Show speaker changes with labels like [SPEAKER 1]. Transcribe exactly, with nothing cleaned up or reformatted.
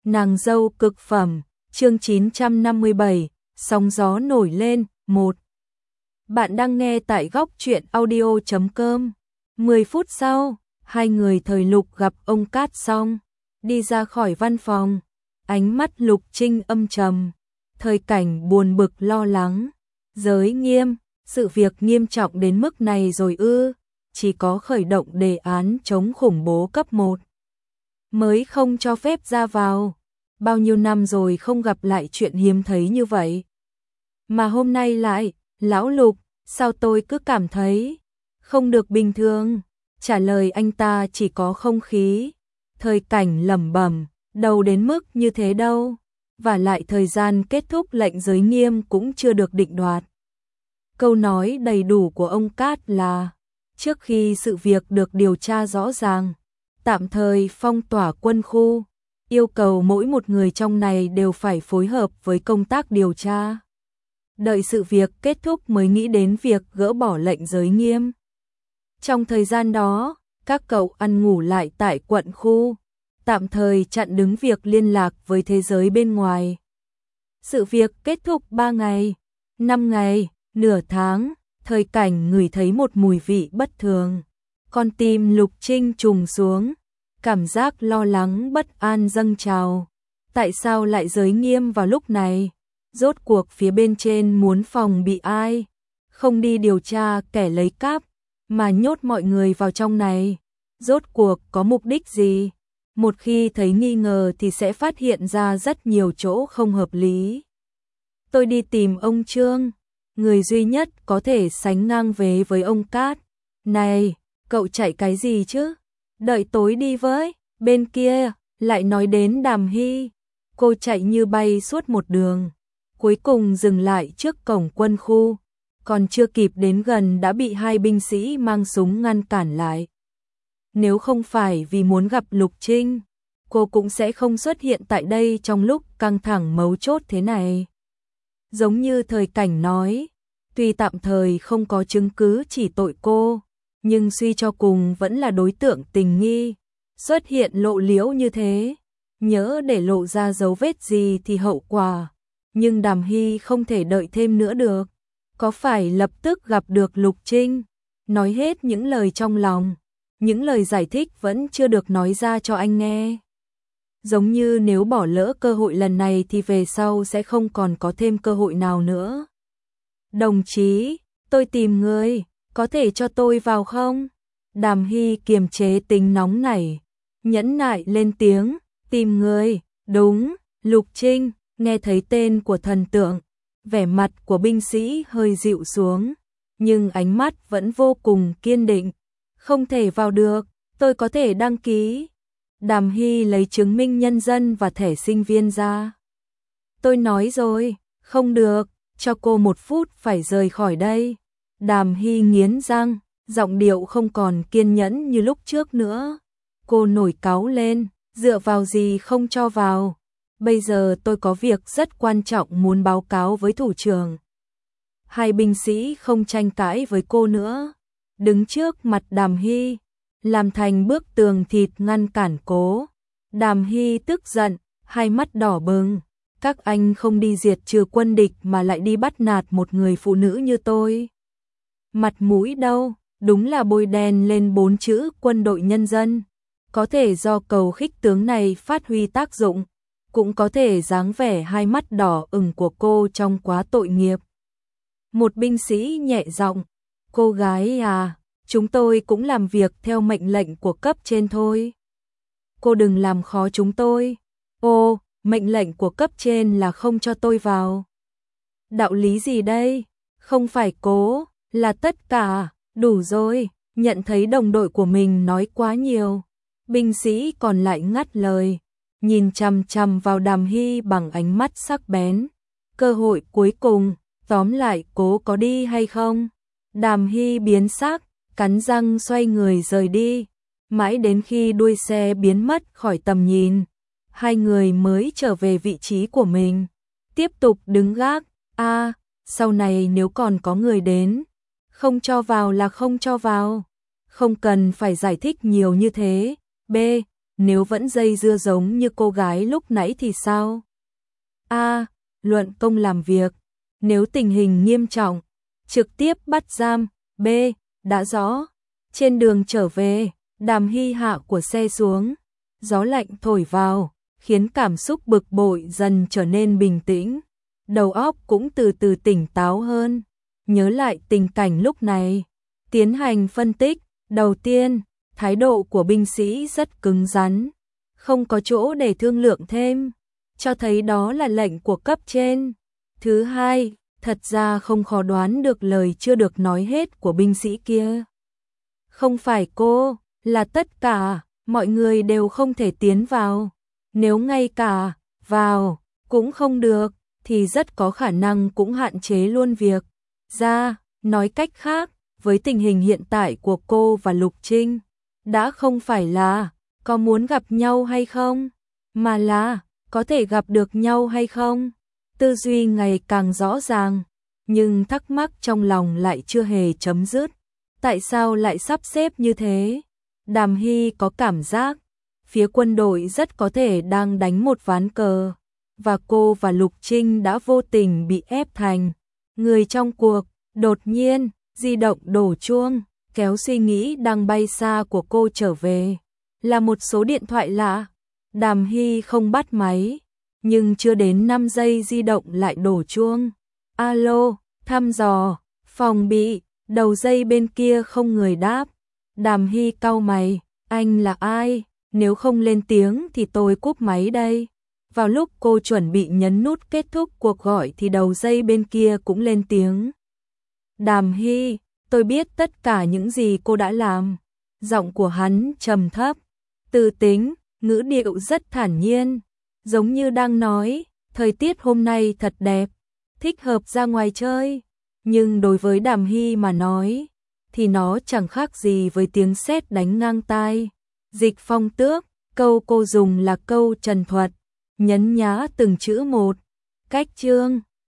[SPEAKER 1] Nàng dâu cực phẩm, chương chín trăm năm mươi bảy, sóng gió nổi lên, một. Bạn đang nghe tại góc truyện audio chấm com. mười phút sau, hai người Thời Lục gặp ông Cát xong, đi ra khỏi văn phòng, ánh mắt Lục Trinh âm trầm, Thời Cảnh buồn bực lo lắng. Giới Nghiêm, sự việc nghiêm trọng đến mức này rồi ư? Chỉ có khởi động đề án chống khủng bố cấp một mới không cho phép ra vào. Bao nhiêu năm rồi không gặp lại chuyện hiếm thấy như vậy. Mà hôm nay lại, lão Lục, sao tôi cứ cảm thấy không được bình thường? Trả lời anh ta chỉ có không khí. Thời Cảnh lẩm bẩm, đâu đến mức như thế đâu. Và lại thời gian kết thúc lệnh giới nghiêm cũng chưa được định đoạt. Câu nói đầy đủ của ông Cát là, trước khi sự việc được điều tra rõ ràng, tạm thời phong tỏa quân khu, yêu cầu mỗi một người trong này đều phải phối hợp với công tác điều tra. Đợi sự việc kết thúc mới nghĩ đến việc gỡ bỏ lệnh giới nghiêm. Trong thời gian đó, các cậu ăn ngủ lại tại quận khu, tạm thời chặn đứng việc liên lạc với thế giới bên ngoài. Sự việc kết thúc ba ngày, năm ngày, nửa tháng, Thời Cảnh ngửi thấy một mùi vị bất thường. Con tim Lục Trinh trùng xuống, cảm giác lo lắng bất an dâng trào. Tại sao lại giới nghiêm vào lúc này? Rốt cuộc phía bên trên muốn phòng bị ai? Không đi điều tra kẻ lấy cắp, mà nhốt mọi người vào trong này. Rốt cuộc có mục đích gì? Một khi thấy nghi ngờ thì sẽ phát hiện ra rất nhiều chỗ không hợp lý. Tôi đi tìm ông Trương, người duy nhất có thể sánh ngang vế với ông Cát. Này, cậu chạy cái gì chứ? Đợi tối đi với. Bên kia, lại nói đến Đàm Hy. Cô chạy như bay suốt một đường, cuối cùng dừng lại trước cổng quân khu. Còn chưa kịp đến gần đã bị hai binh sĩ mang súng ngăn cản lại. Nếu không phải vì muốn gặp Lục Trinh, cô cũng sẽ không xuất hiện tại đây trong lúc căng thẳng mấu chốt thế này. Giống như Thời Cảnh nói, tuy tạm thời không có chứng cứ chỉ tội cô, nhưng suy cho cùng vẫn là đối tượng tình nghi. Xuất hiện lộ liễu như thế, nhớ để lộ ra dấu vết gì thì hậu quả. Nhưng Đàm Hy không thể đợi thêm nữa được. Có phải lập tức gặp được Lục Trinh, nói hết những lời trong lòng, những lời giải thích vẫn chưa được nói ra cho anh nghe. Giống như nếu bỏ lỡ cơ hội lần này thì về sau sẽ không còn có thêm cơ hội nào nữa. Đồng chí, tôi tìm người, có thể cho tôi vào không? Đàm Hy kiềm chế tính nóng nảy, nhẫn nại lên tiếng, tìm người, đúng, Lục Trinh. Nghe thấy tên của thần tượng, vẻ mặt của binh sĩ hơi dịu xuống, nhưng ánh mắt vẫn vô cùng kiên định. Không thể vào được, tôi có thể đăng ký. Đàm Hy lấy chứng minh nhân dân và thẻ sinh viên ra. Tôi nói rồi, không được, cho cô một phút phải rời khỏi đây. Đàm Hy nghiến răng, giọng điệu không còn kiên nhẫn như lúc trước nữa. Cô nổi cáu lên, dựa vào gì không cho vào? Bây giờ tôi có việc rất quan trọng muốn báo cáo với thủ trưởng. Hai binh sĩ không tranh cãi với cô nữa, đứng trước mặt Đàm Hy, làm thành bức tường thịt ngăn cản cố. Đàm Hy tức giận, hai mắt đỏ bừng. Các anh không đi diệt trừ quân địch mà lại đi bắt nạt một người phụ nữ như tôi. Mặt mũi đâu, đúng là bôi đen lên bốn chữ quân đội nhân dân. Có thể do cầu khích tướng này phát huy tác dụng, cũng có thể dáng vẻ hai mắt đỏ ửng của cô trong quá tội nghiệp. Một binh sĩ nhẹ giọng, cô gái à, chúng tôi cũng làm việc theo mệnh lệnh của cấp trên thôi. Cô đừng làm khó chúng tôi. Ô, mệnh lệnh của cấp trên là không cho tôi vào. Đạo lý gì đây? Không phải cố, là tất cả, đủ rồi. Nhận thấy đồng đội của mình nói quá nhiều, binh sĩ còn lại ngắt lời, nhìn chằm chằm vào Đàm Hy bằng ánh mắt sắc bén. Cơ hội cuối cùng, tóm lại cố có đi hay không? Đàm Hy biến sắc, cắn răng xoay người rời đi. Mãi đến khi đuôi xe biến mất khỏi tầm nhìn, hai người mới trở về vị trí của mình, tiếp tục đứng gác. A, à, sau này nếu còn có người đến, không cho vào là không cho vào, không cần phải giải thích nhiều như thế. B, nếu vẫn dây dưa giống như cô gái lúc nãy thì sao? A. Luận công làm việc, nếu tình hình nghiêm trọng, trực tiếp bắt giam. B. Đã rõ. Trên đường trở về, Đàm Hy hạ của xe xuống, gió lạnh thổi vào, khiến cảm xúc bực bội dần trở nên bình tĩnh, đầu óc cũng từ từ tỉnh táo hơn. Nhớ lại tình cảnh lúc này, tiến hành phân tích. Đầu tiên, thái độ của binh sĩ rất cứng rắn, không có chỗ để thương lượng thêm, cho thấy đó là lệnh của cấp trên. Thứ hai, thật ra không khó đoán được lời chưa được nói hết của binh sĩ kia. Không phải cô, là tất cả, mọi người đều không thể tiến vào. Nếu ngay cả vào cũng không được, thì rất có khả năng cũng hạn chế luôn việc ra. Nói cách khác, với tình hình hiện tại của cô và Lục Trinh, đã không phải là có muốn gặp nhau hay không, mà là có thể gặp được nhau hay không. Tư duy ngày càng rõ ràng, nhưng thắc mắc trong lòng lại chưa hề chấm dứt. Tại sao lại sắp xếp như thế? Đàm Hy có cảm giác phía quân đội rất có thể đang đánh một ván cờ, và cô và Lục Trinh đã vô tình bị ép thành người trong cuộc. Đột nhiên, di động đổ chuông, kéo suy nghĩ đang bay xa của cô trở về. Là một số điện thoại lạ. Đàm Hy không bắt máy, nhưng chưa đến năm giây di động lại đổ chuông. Alo, thăm dò, phòng bị, đầu dây bên kia không người đáp. Đàm Hy cau mày, anh là ai? Nếu không lên tiếng thì tôi cúp máy đây. Vào lúc cô chuẩn bị nhấn nút kết thúc cuộc gọi thì đầu dây bên kia cũng lên tiếng. Đàm Hy, tôi biết tất cả những gì cô đã làm. Giọng của hắn trầm thấp, từ tính, ngữ điệu rất thản nhiên, giống như đang nói, thời tiết hôm nay thật đẹp, thích hợp ra ngoài chơi. Nhưng đối với Đàm Hy mà nói, thì nó chẳng khác gì với tiếng sét đánh ngang tai. Dịch Phong Tước, câu cô dùng là câu trần thuật, nhấn nhá từng chữ một. Cách chương